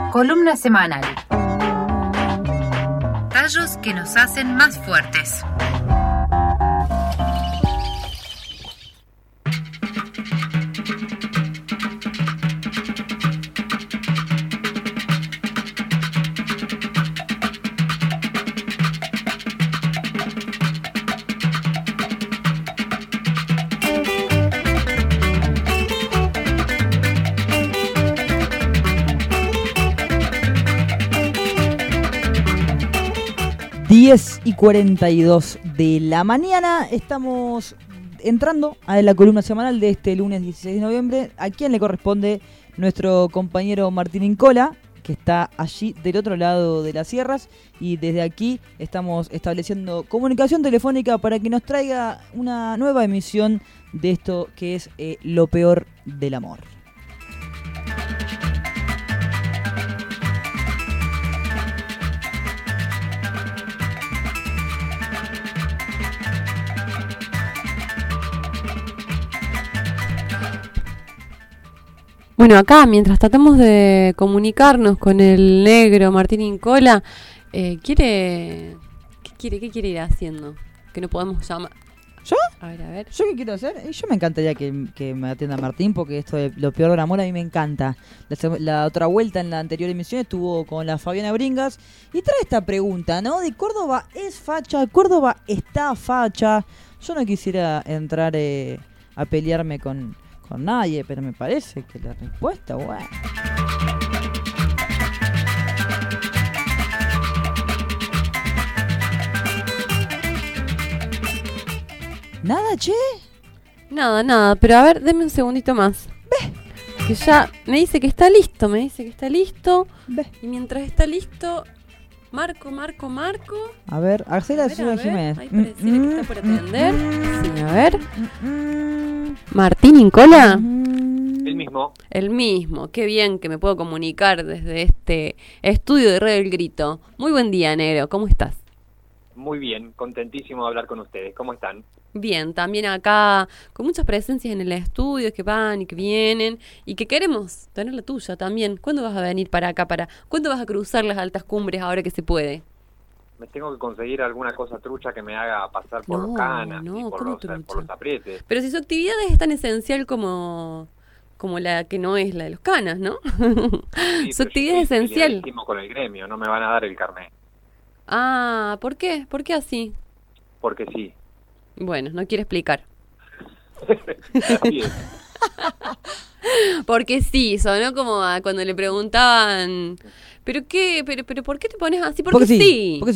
Columna semanal. Tallos que nos hacen más fuertes. Y 42 de la mañana, estamos entrando a la columna semanal de este lunes 16 de noviembre, a quien le corresponde nuestro compañero Martín Incola, que está allí del otro lado de las sierras, y desde aquí estamos estableciendo comunicación telefónica para que nos traiga una nueva emisión de esto que es Lo Peor del Amor. Bueno, acá, mientras tratamos de comunicarnos con el negro Martín Incola, ¿qué quiere ir haciendo? Que no podemos llamar. ¿Yo? A ver. ¿Yo qué quiero hacer? Yo me encantaría que me atienda Martín, porque esto de Lo Peor del Amor a mí me encanta. La otra vuelta en la anterior emisión estuvo con la Fabiana Bringas y trae esta pregunta, ¿no? De Córdoba es facha, Córdoba está facha. Yo no quisiera entrar a pelearme con nadie, pero me parece que la respuesta, bueno. ¿Nada, che? Nada, pero a ver, deme un segundito más. Ve. Que ya me dice que está listo, Ve. Y mientras está listo, Marco. A ver, Arcela Jiménez. Ahí pareciera que está por atender. Sí, a ver. Martín Incola. El mismo, qué bien que me puedo comunicar desde este estudio de Radio El Grito. Muy buen día, negro, ¿cómo estás? Muy bien, contentísimo de hablar con ustedes. ¿Cómo están? Bien, también acá con muchas presencias en el estudio que van y que vienen y que queremos tener la tuya también. ¿Cuándo vas a venir para acá? ¿Cuándo vas a cruzar las altas cumbres ahora que se puede? Me tengo que conseguir alguna cosa trucha que me haga pasar por los canas y por los aprietes. Pero si su actividad es tan esencial como la que no es la de los canas, ¿no? Sí, su actividad es esencial. Con el gremio, no me van a dar el carnet. Ah, ¿por qué? ¿Por qué así? Porque sí. Bueno, no quiero explicar. Bien. Porque sí, sonó como cuando le preguntaban, ¿pero qué? ¿Pero por qué te pones así? Porque sí. Porque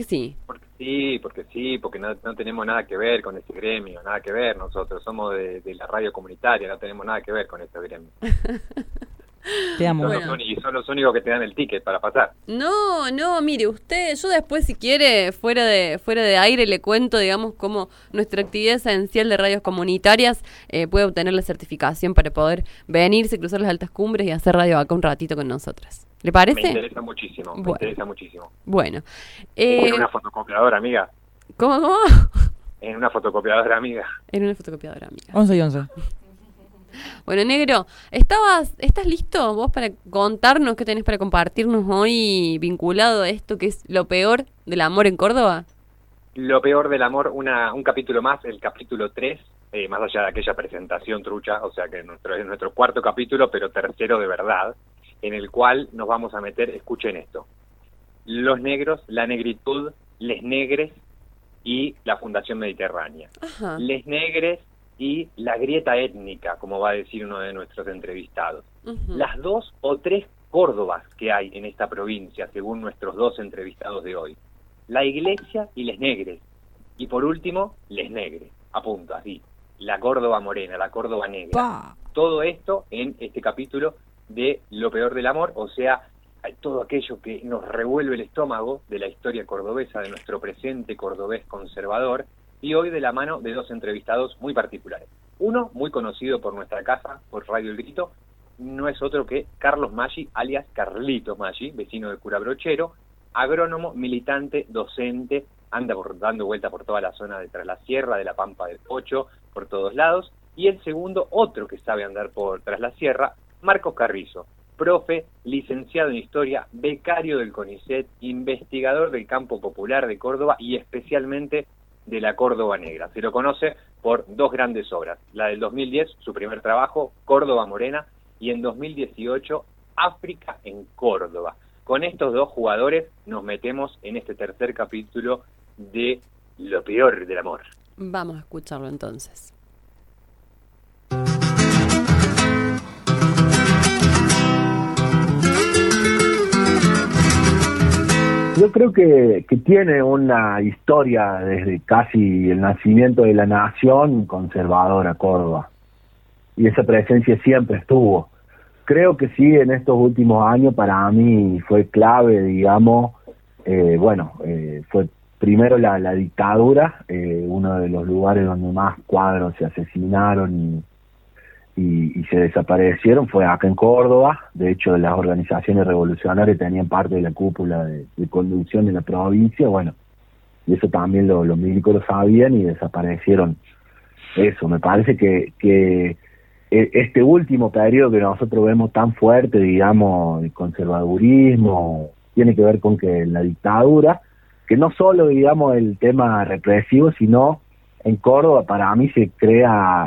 no tenemos nada que ver con ese gremio, nada que ver. Nosotros somos de la radio comunitaria, no tenemos nada que ver con ese gremio. Te amo. Y son los únicos que te dan el ticket para pasar. No, mire, yo después, si quiere, fuera de aire, le cuento, digamos, cómo nuestra actividad esencial de radios comunitarias puede obtener la certificación para poder venirse, cruzar las altas cumbres y hacer radio acá un ratito con nosotras. ¿Le parece? Me interesa muchísimo. Bueno. En una fotocopiadora, amiga. ¿Cómo? En una fotocopiadora, amiga. 11 y 11. Bueno, negro, ¿estás listo vos para contarnos qué tenés para compartirnos hoy vinculado a esto que es lo peor del amor en Córdoba? Lo peor del amor, un capítulo más, el capítulo 3, más allá de aquella presentación trucha, o sea que es nuestro cuarto capítulo, pero tercero de verdad, en el cual nos vamos a meter, escuchen esto, los negros, la negritud, les negres y la Fundación Mediterránea. Ajá. Les negres y la grieta étnica, como va a decir uno de nuestros entrevistados. Uh-huh. Las 2 o 3 Córdobas que hay en esta provincia, según nuestros 2 entrevistados de hoy. La iglesia y les negres. Y por último, les negres. Apunto, así. La Córdoba morena, la Córdoba negra. ¡Pah! Todo esto en este capítulo de Lo Peor del Amor, o sea, todo aquello que nos revuelve el estómago de la historia cordobesa, de nuestro presente cordobés conservador, y hoy de la mano de 2 entrevistados muy particulares. Uno, muy conocido por nuestra casa, por Radio El Grito, no es otro que Carlos Maggi, alias Carlito Maggi, vecino de Curabrochero, agrónomo, militante, docente, anda dando vuelta por toda la zona de Tras la Sierra, de la Pampa del Pocho, por todos lados. Y el segundo, otro que sabe andar por Tras la Sierra, Marcos Carrizo, profe, licenciado en Historia, becario del CONICET, investigador del campo popular de Córdoba y especialmente de la Córdoba Negra. Se lo conoce por 2 grandes obras, la del 2010, su primer trabajo, Córdoba Morena, y en 2018, África en Córdoba. Con estos 2 jugadores nos metemos en este tercer capítulo de Lo peor del amor. Vamos a escucharlo entonces. Yo creo que tiene una historia desde casi el nacimiento de la nación conservadora Córdoba, y esa presencia siempre estuvo. Creo que sí, en estos últimos años para mí fue clave, digamos, fue primero la dictadura, uno de los lugares donde más cuadros se asesinaron y se desaparecieron fue acá en Córdoba. De hecho, las organizaciones revolucionarias tenían parte de la cúpula de conducción de la provincia, y eso también los milicos lo sabían y desaparecieron. Eso, me parece que este último periodo que nosotros vemos tan fuerte, digamos, el conservadurismo, tiene que ver con que la dictadura, que no solo, digamos, el tema represivo, sino en Córdoba para mí se crea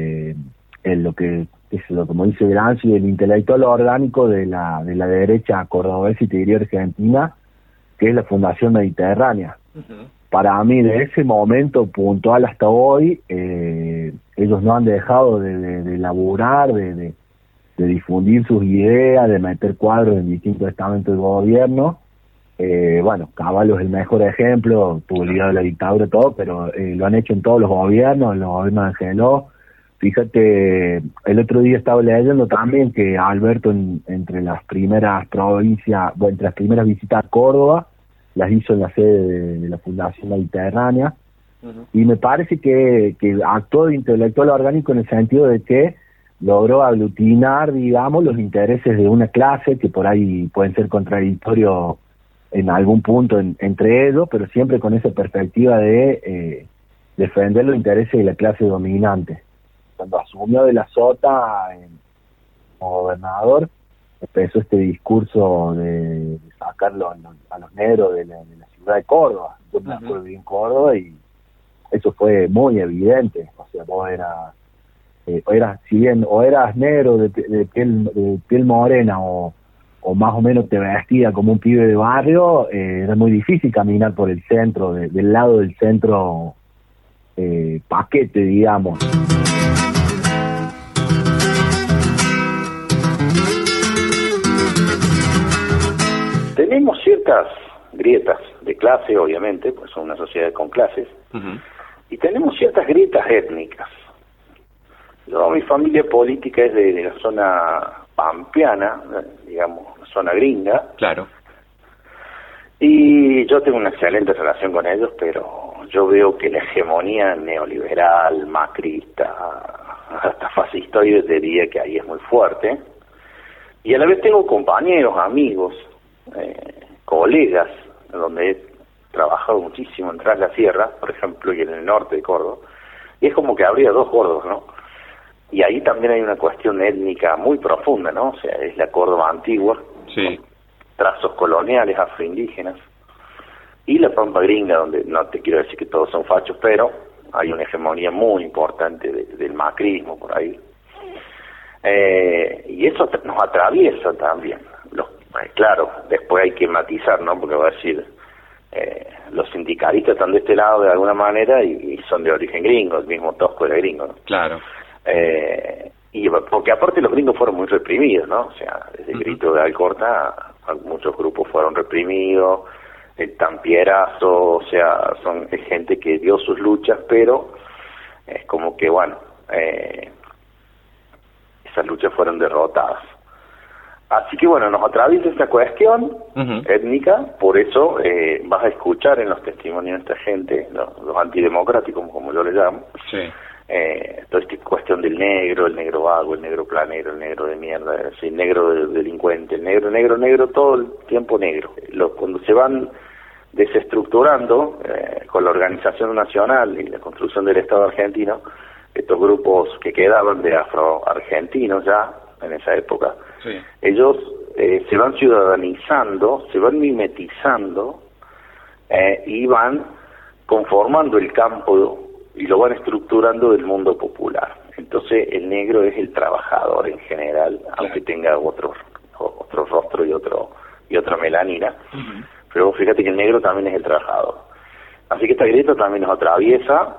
lo que es lo como dice Gramsci, el intelectual orgánico de la derecha cordobesa y te diría argentina, que es la Fundación Mediterránea. Uh-huh. Para mí, de ese momento puntual hasta hoy, ellos no han dejado de laburar, de difundir sus ideas, de meter cuadros en distintos estamentos de gobierno. Caballo es el mejor ejemplo, tuvo ligado a la dictadura todo, pero lo han hecho en todos los gobiernos de Angeló. Fíjate, el otro día estaba leyendo también que Alberto entre las primeras provincias, entre las primeras visitas a Córdoba, las hizo en la sede de la Fundación Mediterránea. Uh-huh. Y me parece que actuó de intelectual orgánico en el sentido de que logró aglutinar, digamos, los intereses de una clase que por ahí pueden ser contradictorios en algún punto entre ellos, pero siempre con esa perspectiva de defender los intereses de la clase dominante. Cuando asumió de la Sota como gobernador, empezó este discurso de sacarlo a los negros de la ciudad de Córdoba. Yo me acuerdo bien Córdoba y eso fue muy evidente. O sea, vos eras si bien o eras negro de piel morena o más o menos te vestía como un pibe de barrio, era muy difícil caminar por el centro, del lado del centro paquete, digamos. Tenemos ciertas grietas de clase, obviamente, pues son una sociedad con clases, uh-huh. Y tenemos ciertas grietas étnicas. Mi familia política es de la zona pampeana, digamos, zona gringa. Claro. Y yo tengo una excelente relación con ellos, pero yo veo que la hegemonía neoliberal, macrista, hasta fascistoide, diría que ahí es muy fuerte. Y a la vez tengo compañeros, amigos, colegas, donde he trabajado muchísimo en Tras la Sierra, por ejemplo, y en el norte de Córdoba, y es como que habría 2 Córdobas, ¿no? Y ahí también hay una cuestión étnica muy profunda, ¿no? O sea, es la Córdoba antigua, sí, con trazos coloniales afroindígenas, y la Pampa Gringa, donde no te quiero decir que todos son fachos, pero hay una hegemonía muy importante del macrismo por ahí. Y eso nos atraviesa también. Claro, después hay que matizar, ¿no? Porque va a decir, los sindicalistas están de este lado de alguna manera y son de origen gringo, el mismo Tosco era gringo, ¿no? Claro. Y porque aparte los gringos fueron muy reprimidos, ¿no? O sea, desde el grito de Alcorta, muchos grupos fueron reprimidos, el Tampierazo, o sea, son gente que dio sus luchas, pero es como que, esas luchas fueron derrotadas. Así que nos atraviesa esta cuestión étnica, por eso vas a escuchar en los testimonios de esta gente, los antidemocráticos, como yo le llamo, sí, toda esta cuestión del negro, el negro vago, el negro planero, el negro de mierda, el negro delincuente, el negro, todo el tiempo negro. Cuando se van desestructurando con la organización nacional y la construcción del Estado argentino, estos grupos que quedaban de afroargentinos ya en esa época, Sí. Ellos se van ciudadanizando, se van mimetizando y van conformando el campo y lo van estructurando del mundo popular. Entonces el negro es el trabajador en general, aunque tenga otro rostro y otra melanina. Pero fíjate que el negro también es el trabajador. Así que esta grieta también nos atraviesa,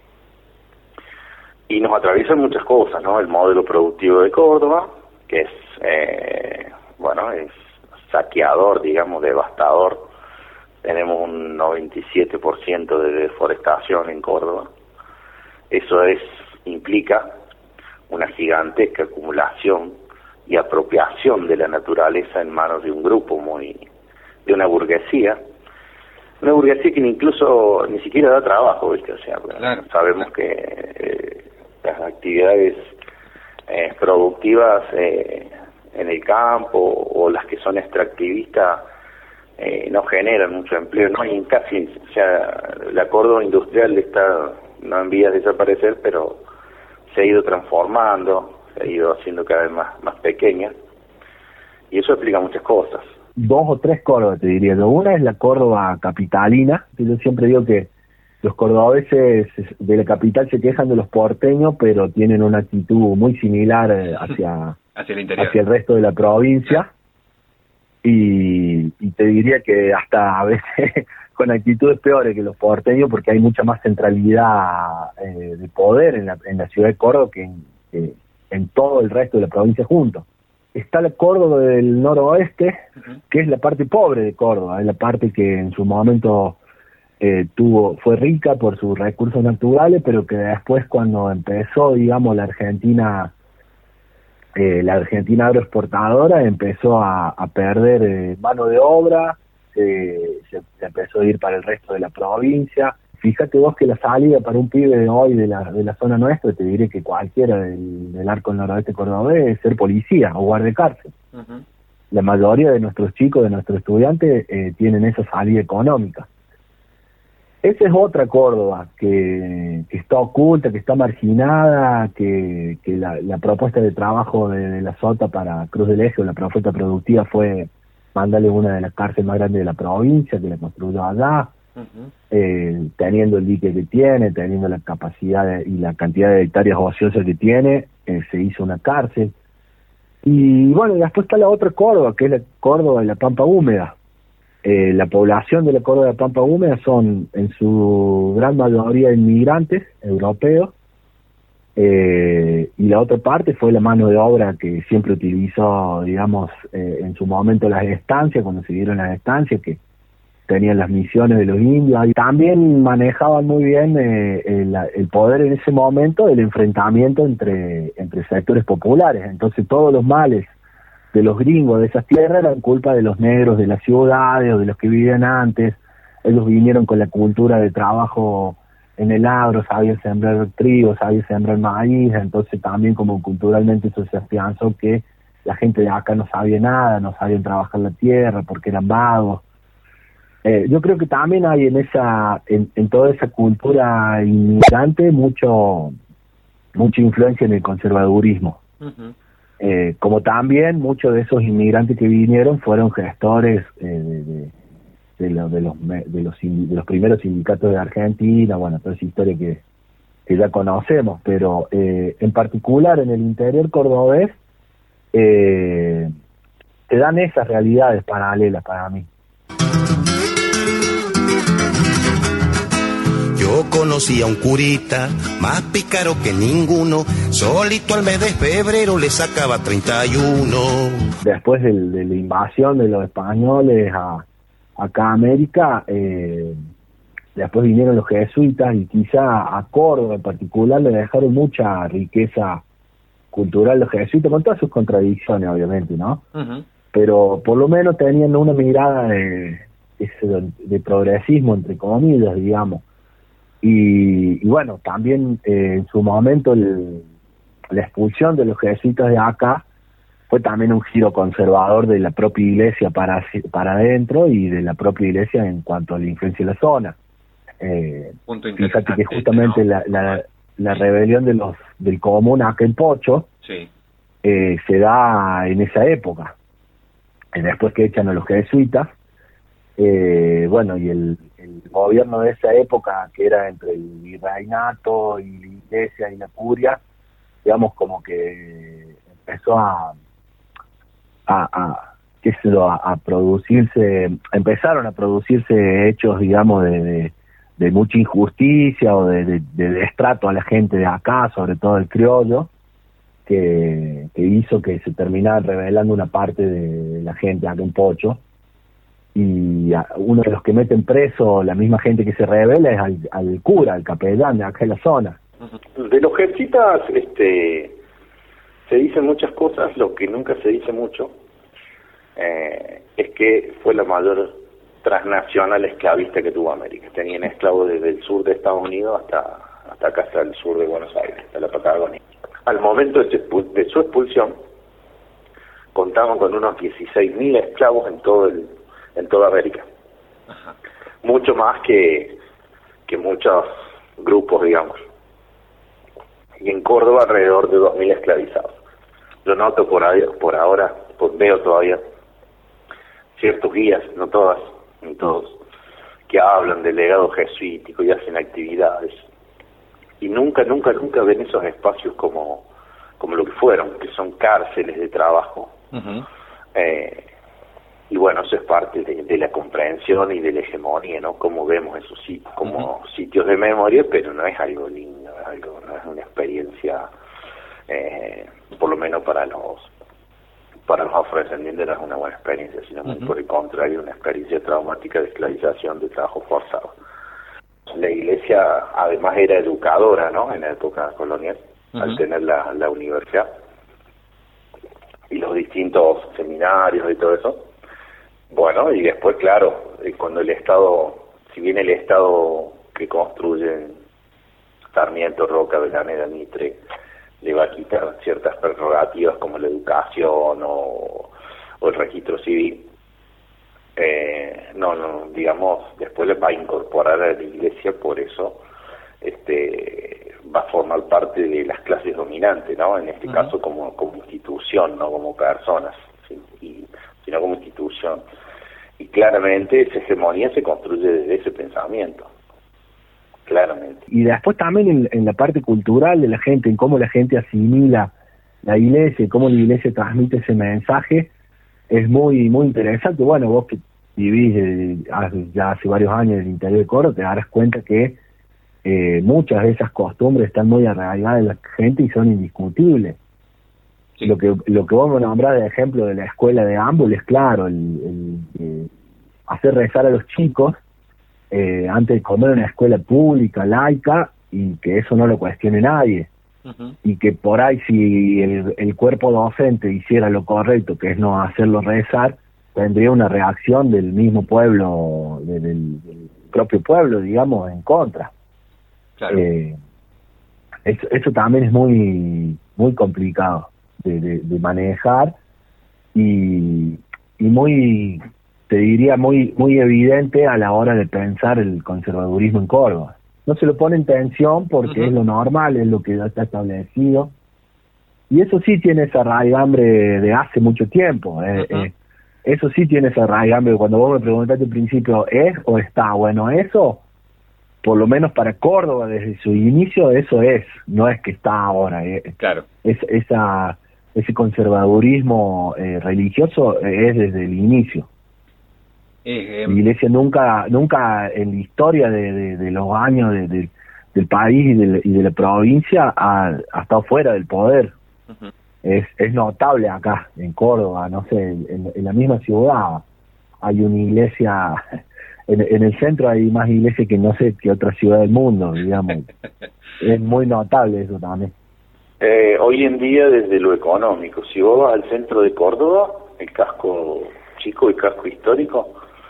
y nos atraviesan muchas cosas, ¿no? El modelo productivo de Córdoba, que es, es saqueador, digamos, devastador. Tenemos un 97% de deforestación en Córdoba. Eso implica una gigantesca acumulación y apropiación de la naturaleza en manos de un grupo de una burguesía que incluso ni siquiera da trabajo, ¿viste? O sea, claro, sabemos que las actividades productivas en el campo o las que son extractivistas no generan mucho empleo, no hay casi, o sea, la Córdoba industrial está no en vías de desaparecer, pero se ha ido transformando, se ha ido haciendo cada vez más pequeña, y eso explica muchas cosas. 2 o 3 Córdobas, te diría yo. Una es la Córdoba capitalina, que yo siempre digo que los cordobeses de la capital se quejan de los porteños, pero tienen una actitud muy similar hacia el interior, hacia el resto de la provincia, y te diría que hasta a veces con actitudes peores que los porteños, porque hay mucha más centralidad de poder en la ciudad de Córdoba que en todo el resto de la provincia juntos. Está la Córdoba del noroeste, que es la parte pobre de Córdoba, es la parte que en su momento fue rica por sus recursos naturales, pero que después, cuando empezó, digamos, la Argentina agroexportadora, empezó a perder mano de obra, se empezó a ir para el resto de la provincia. Fíjate vos que la salida para un pibe de hoy de la zona nuestra, te diré que cualquiera del arco del noroeste cordobés, es ser policía o guardia de cárcel. La mayoría de nuestros chicos, de nuestros estudiantes, tienen esa salida económica. Esa es otra Córdoba que está oculta, que está marginada, que la propuesta de trabajo de la Sota para Cruz del Eje, o la propuesta productiva, fue mandarle una de las cárceles más grandes de la provincia, que la construyó allá. Teniendo el dique que tiene, teniendo la capacidad y la cantidad de hectáreas ociosas que tiene, se hizo una cárcel. Y bueno, después está la otra Córdoba, que es la Córdoba de la Pampa Húmeda. La población de la Córdoba de la Pampa Húmeda son en su gran mayoría inmigrantes europeos, y la otra parte fue la mano de obra que siempre utilizó, digamos, en su momento las estancias, cuando se dieron las estancias, que tenían las misiones de los indios, y también manejaban muy bien el poder en ese momento del enfrentamiento entre sectores populares. Entonces todos los males de los gringos de esas tierras eran culpa de los negros de las ciudades o de los que vivían antes. Ellos vinieron con la cultura de trabajo en el agro, sabían sembrar trigo, sabían sembrar maíz, entonces también como culturalmente eso se afianzó, que la gente de acá no sabía nada, no sabían trabajar la tierra porque eran vagos. Yo creo que también hay en toda esa cultura inmigrante mucha influencia en el conservadurismo. Como también muchos de esos inmigrantes que vinieron fueron gestores de los primeros sindicatos de Argentina, bueno, toda esa historia que ya conocemos, pero en particular en el interior cordobés te dan esas realidades paralelas para mí. Yo conocí a un curita, más pícaro que ninguno, solito al mes de febrero le sacaba 31. Después de la invasión de los españoles acá a América, después vinieron los jesuitas, y quizá a Córdoba en particular le dejaron mucha riqueza cultural los jesuitas, con todas sus contradicciones, obviamente, ¿no? Pero por lo menos tenían una mirada de progresismo, entre comillas, digamos. Y bueno, también en su momento la expulsión de los jesuitas de acá fue también un giro conservador de la propia iglesia para adentro, y de la propia iglesia en cuanto a la influencia de la zona. Fíjate que justamente, ¿no?, la rebelión del común acá en Pocho, sí, se da en esa época. Después que echan a los jesuitas, bueno, y el gobierno de esa época, que era entre el virreinato y la iglesia y la curia, digamos, como que empezó a producirse, empezaron a producirse hechos, digamos, de mucha injusticia o de destrato a la gente de acá, sobre todo el criollo, que hizo que se terminara revelando una parte de la gente acá en Pocho, y uno de los que meten preso la misma gente que se revela es al cura, al capellán de acá en la zona. De los jesuitas se dicen muchas cosas. Lo que nunca se dice mucho es que fue la mayor transnacional esclavista que tuvo América. Tenían esclavos desde el sur de Estados Unidos hasta acá, hasta el sur de Buenos Aires, hasta la Patagonia. Al momento de su expulsión, contaban con unos 16.000 esclavos en toda América. Ajá. Mucho más que muchos grupos, digamos. Y en Córdoba alrededor de 2.000 esclavizados. Yo noto por ahora, veo todavía ciertos guías, no todas, ni todos, que hablan del legado jesuítico y hacen actividades. Y nunca ven esos espacios como lo que fueron, que son cárceles de trabajo. Uh-huh. Y bueno, eso es parte de la comprensión y de la hegemonía, ¿no? Como vemos esos sitios, como uh-huh. sitios de memoria, pero no es algo lindo, no es una experiencia, por lo menos para los afrodescendientes no es una buena experiencia, sino uh-huh. por el contrario, una experiencia traumática de esclavización, de trabajo forzado. La iglesia además era educadora, ¿no? En la época colonial, uh-huh. al tener la universidad y los distintos seminarios y todo eso. Bueno, y después, claro, cuando el Estado, si bien el Estado que construyen Sarmiento, Roca, Avellaneda, Mitre, le va a quitar ciertas prerrogativas como la educación o el registro civil, digamos, después le va a incorporar a la iglesia, por eso va a formar parte de las clases dominantes, ¿no? En este uh-huh. caso como institución, no como personas, sino como institución. Y claramente esa hegemonía se construye desde ese pensamiento, claramente. Y después también en la parte cultural de la gente, en cómo la gente asimila la iglesia y cómo la iglesia transmite ese mensaje, es muy muy interesante. Bueno, vos que vivís ya hace varios años en el interior de Córdoba, te darás cuenta que muchas de esas costumbres están muy arraigadas en la gente y son indiscutibles. Sí. Lo que vos me nombrás de ejemplo de la escuela de Ámbul es claro, el hacer rezar a los chicos antes de comer en una escuela pública, laica, y que eso no lo cuestione nadie. Uh-huh. Y que por ahí si el cuerpo docente hiciera lo correcto, que es no hacerlo rezar, tendría una reacción del mismo pueblo, del propio pueblo, digamos, en contra. Claro. Eso también es muy muy complicado de manejar y muy, te diría, muy evidente a la hora de pensar el conservadurismo en Córdoba. No se lo pone en tensión porque uh-huh. es lo normal, es lo que ya está establecido, y eso sí tiene esa raigambre de hace mucho tiempo. Uh-huh. Eso sí tiene esa raigambre. Cuando vos me preguntaste al principio, ¿es o está? Bueno, eso, por lo menos para Córdoba desde su inicio, eso es, no es que está ahora. Claro. Ese conservadurismo religioso es desde el inicio. La iglesia nunca en la historia de los años del país y de la provincia ha estado fuera del poder. Uh-huh. Es notable acá en Córdoba, no sé, en la misma ciudad hay una iglesia, en el centro hay más iglesias que no sé qué otra ciudad del mundo, digamos. Es muy notable eso también. Hoy en día, desde lo económico, si vos vas al centro de Córdoba, el casco chico, el casco histórico,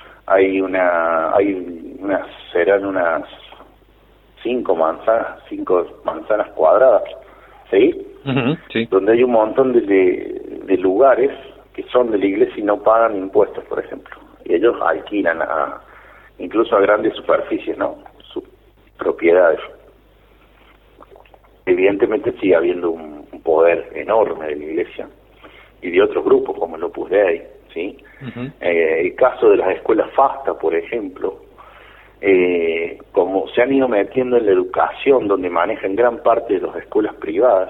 serán unas 5 manzanas cuadradas, ¿sí? Uh-huh, sí. Donde hay un montón de lugares que son de la iglesia y no pagan impuestos, por ejemplo. Y ellos alquilan incluso a grandes superficies, ¿no? Sus propiedades. Evidentemente sigue habiendo un poder enorme de la Iglesia, y de otros grupos como el Opus Dei, ¿sí? Uh-huh. El caso de las escuelas FASTA, por ejemplo, como se han ido metiendo en la educación, donde manejan gran parte de las escuelas privadas.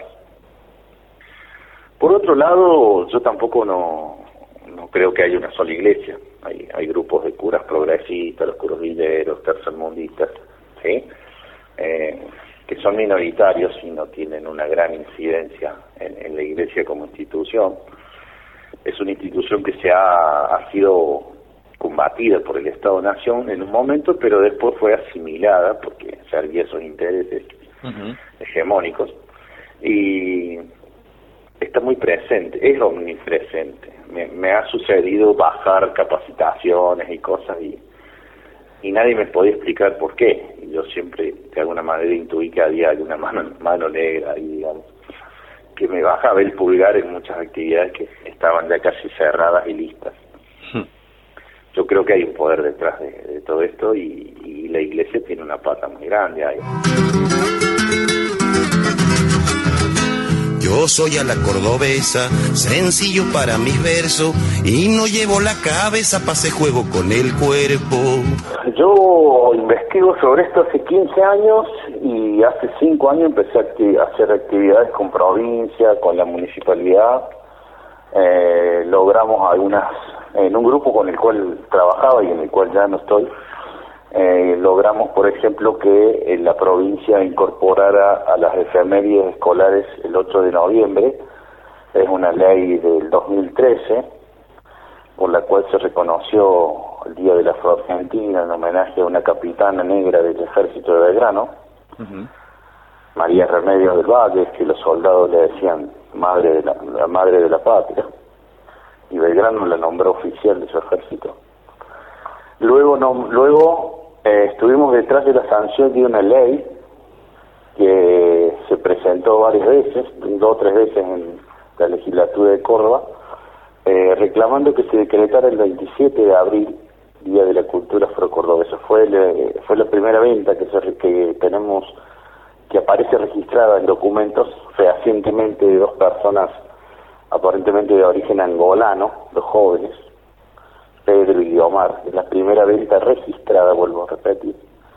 Por otro lado, yo tampoco no creo que haya una sola iglesia. Hay grupos de curas progresistas, los curas villeros, tercermundistas, ¿sí? Que son minoritarios y no tienen una gran incidencia en la iglesia como institución. Es una institución que ha sido combatida por el Estado-Nación en un momento, pero después fue asimilada porque servía esos intereses hegemónicos, y está muy presente, es omnipresente. Me ha sucedido bajar capacitaciones y cosas y nadie me podía explicar por qué. Yo siempre de alguna manera intuí que había alguna mano negra ahí, digamos, que me bajaba el pulgar en muchas actividades que estaban ya casi cerradas y listas. Yo creo que hay un poder detrás de todo esto y la iglesia tiene una pata muy grande ahí. Yo soy a la cordobesa, sencillo para mis versos, y no llevo la cabeza pa' hacer juego con el cuerpo. Yo investigo sobre esto hace 15 años y hace 5 años empecé a hacer actividades con provincia, con la municipalidad. Logramos algunas, en un grupo con el cual trabajaba y en el cual ya no estoy, logramos, por ejemplo, que la provincia incorporara a las efemérides escolares el 8 de noviembre. Es una ley del 2013 por la cual se reconoció el Día de la Afro-Argentina en homenaje a una capitana negra del ejército de Belgrano, María Remedios del Valle, que los soldados le decían la madre de la patria, y Belgrano la nombró oficial de su ejército. Luego estuvimos detrás de la sanción de una ley que se presentó varias veces, 2 o 3 veces en la legislatura de Córdoba, reclamando que se decretara el 27 de abril, Día de la Cultura Afrocordobesa. Fue la primera venta que tenemos, que aparece registrada en documentos fehacientemente, de 2 personas aparentemente de origen angolano, 2 jóvenes, Pedro y Omar. Es la primera venta registrada, vuelvo a repetir,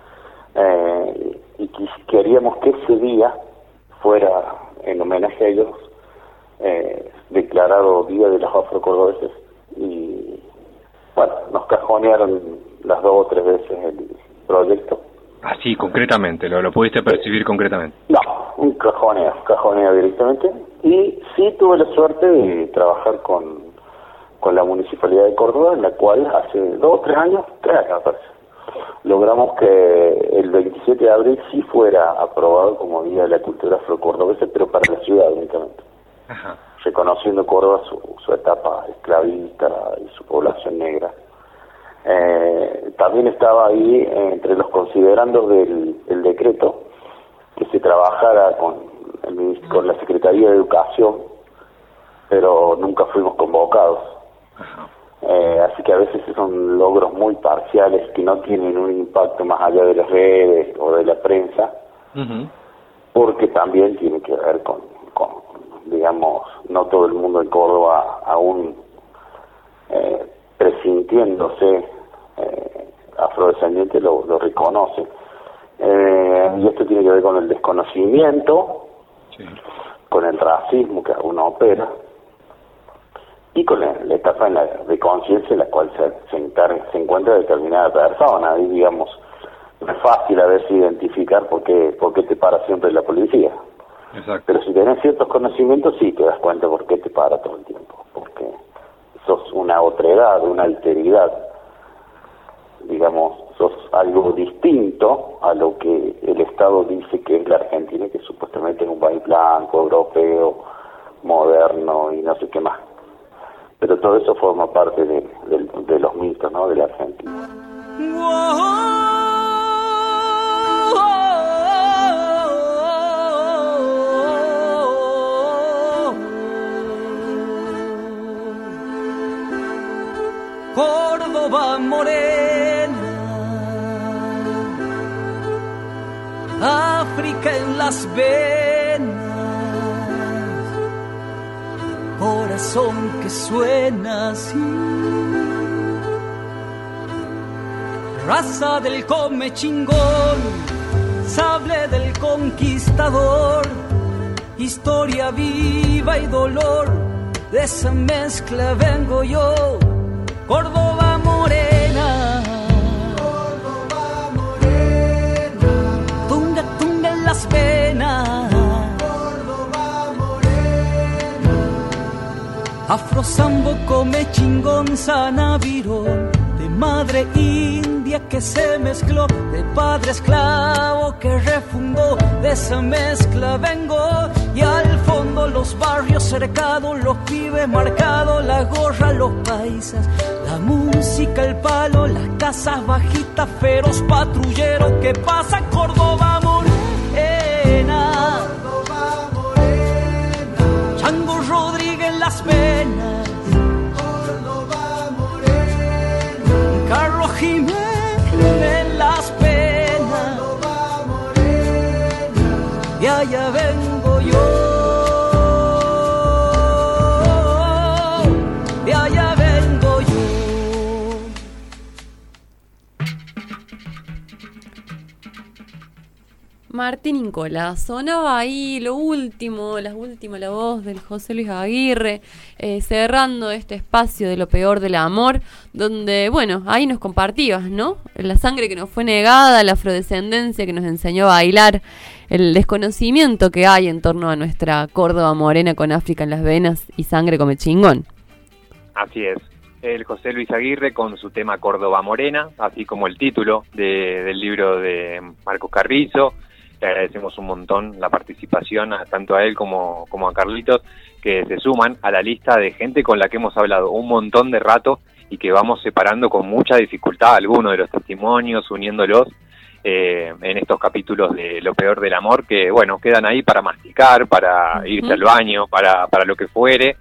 y queríamos que ese día fuera, en homenaje a ellos, declarado Día de los Afrocordobeses, y bueno, nos cajonearon las 2 o 3 veces el proyecto. Así, concretamente, ¿lo pudiste percibir concretamente? No, un cajoneo directamente, y sí tuve la suerte de trabajar con la Municipalidad de Córdoba, en la cual hace 2 o 3 años me parece, logramos que el 27 de abril sí fuera aprobado como Día de la Cultura Afrocordobesa, pero para la ciudad únicamente. Ajá. Reconociendo Córdoba su etapa esclavista y su población negra. También estaba ahí entre los considerandos del decreto que se trabajara con la Secretaría de Educación, pero nunca fuimos convocados. Así que a veces son logros muy parciales que no tienen un impacto más allá de las redes o de la prensa, porque también tiene que ver con digamos, no todo el mundo en Córdoba aún presintiéndose afrodescendiente lo reconoce, y esto tiene que ver con el desconocimiento, con el racismo que aún opera, y con la etapa de conciencia en la cual se encuentra determinada persona. Y digamos, no es fácil a veces identificar por qué te para siempre la policía. Exacto. Pero si tenés ciertos conocimientos, sí te das cuenta por qué te para todo el tiempo, porque sos una otredad, una alteridad, digamos, sos algo distinto a lo que el Estado dice que es la Argentina, que supuestamente es un país blanco, europeo, moderno y no sé qué más. Pero todo eso forma parte de los mitos, ¿no?, de la Argentina. Córdoba morena, África en las venas, corazón que suena así. Raza del come chingón, sable del conquistador, historia viva y dolor, de esa mezcla vengo yo, Córdoba morena. Córdoba morena, tunga, tunga en las venas. Córdoba morena, afro-sambo come chingón sanavirón, de madre india que se mezcló, de padre esclavo que refundó, de esa mezcla vengo, y al fondo los barrios cercados, los pibes marcados, la gorra, los paisas, la música, el palo, las casas bajitas, feroz patrullero que pasa, Córdoba morena, Córdoba morena, Chango Rodríguez en las venas, Córdoba morena, Carlos Jiménez en las penas, Córdoba morena, y allá vengo yo, y allá vengo yo. Martín Incola, sonaba ahí la voz del José Luis Aguirre, cerrando este espacio de lo peor del amor, donde, bueno, ahí nos compartías, ¿no? La sangre que nos fue negada, la afrodescendencia que nos enseñó a bailar, el desconocimiento que hay en torno a nuestra Córdoba morena con África en las venas y sangre come chingón. Así es. El José Luis Aguirre con su tema Córdoba morena, así como el título del libro de Marcos Carrizo. Le agradecemos un montón la participación tanto a él como a Carlitos, que se suman a la lista de gente con la que hemos hablado un montón de rato y que vamos separando con mucha dificultad algunos de los testimonios, uniéndolos en estos capítulos de Lo peor del amor, que bueno, quedan ahí para masticar, para irse al baño, para lo que fuere,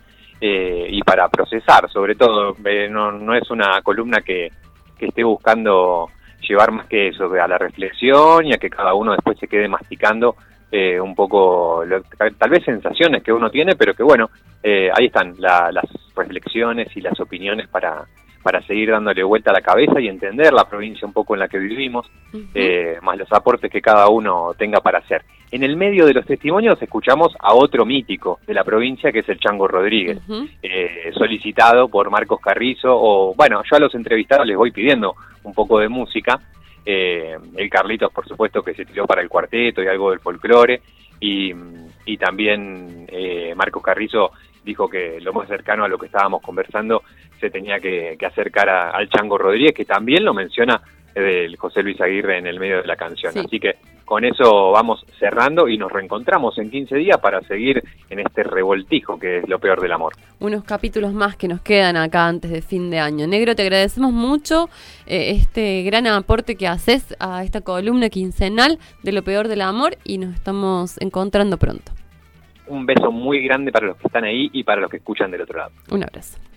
y para procesar, sobre todo. No es una columna que esté buscando llevar más que eso, a la reflexión y a que cada uno después se quede masticando un poco, tal vez sensaciones que uno tiene, pero que bueno, ahí están las reflexiones y las opiniones para seguir dándole vuelta a la cabeza y entender la provincia un poco en la que vivimos, más los aportes que cada uno tenga para hacer. En el medio de los testimonios escuchamos a otro mítico de la provincia, que es el Chango Rodríguez, solicitado por Marcos Carrizo, o bueno, yo a los entrevistados les voy pidiendo un poco de música, el Carlitos por supuesto que se tiró para el cuarteto y algo del folclore, y también Marcos Carrizo dijo que lo más cercano a lo que estábamos conversando se tenía que acercar al Chango Rodríguez, que también lo menciona del José Luis Aguirre en el medio de la canción. Sí. Así que con eso vamos cerrando y nos reencontramos en 15 días para seguir en este revoltijo que es Lo peor del amor. Unos capítulos más que nos quedan acá antes de fin de año. Negro, te agradecemos mucho este gran aporte que haces a esta columna quincenal de Lo peor del amor y nos estamos encontrando pronto. Un beso muy grande para los que están ahí y para los que escuchan del otro lado. Un abrazo.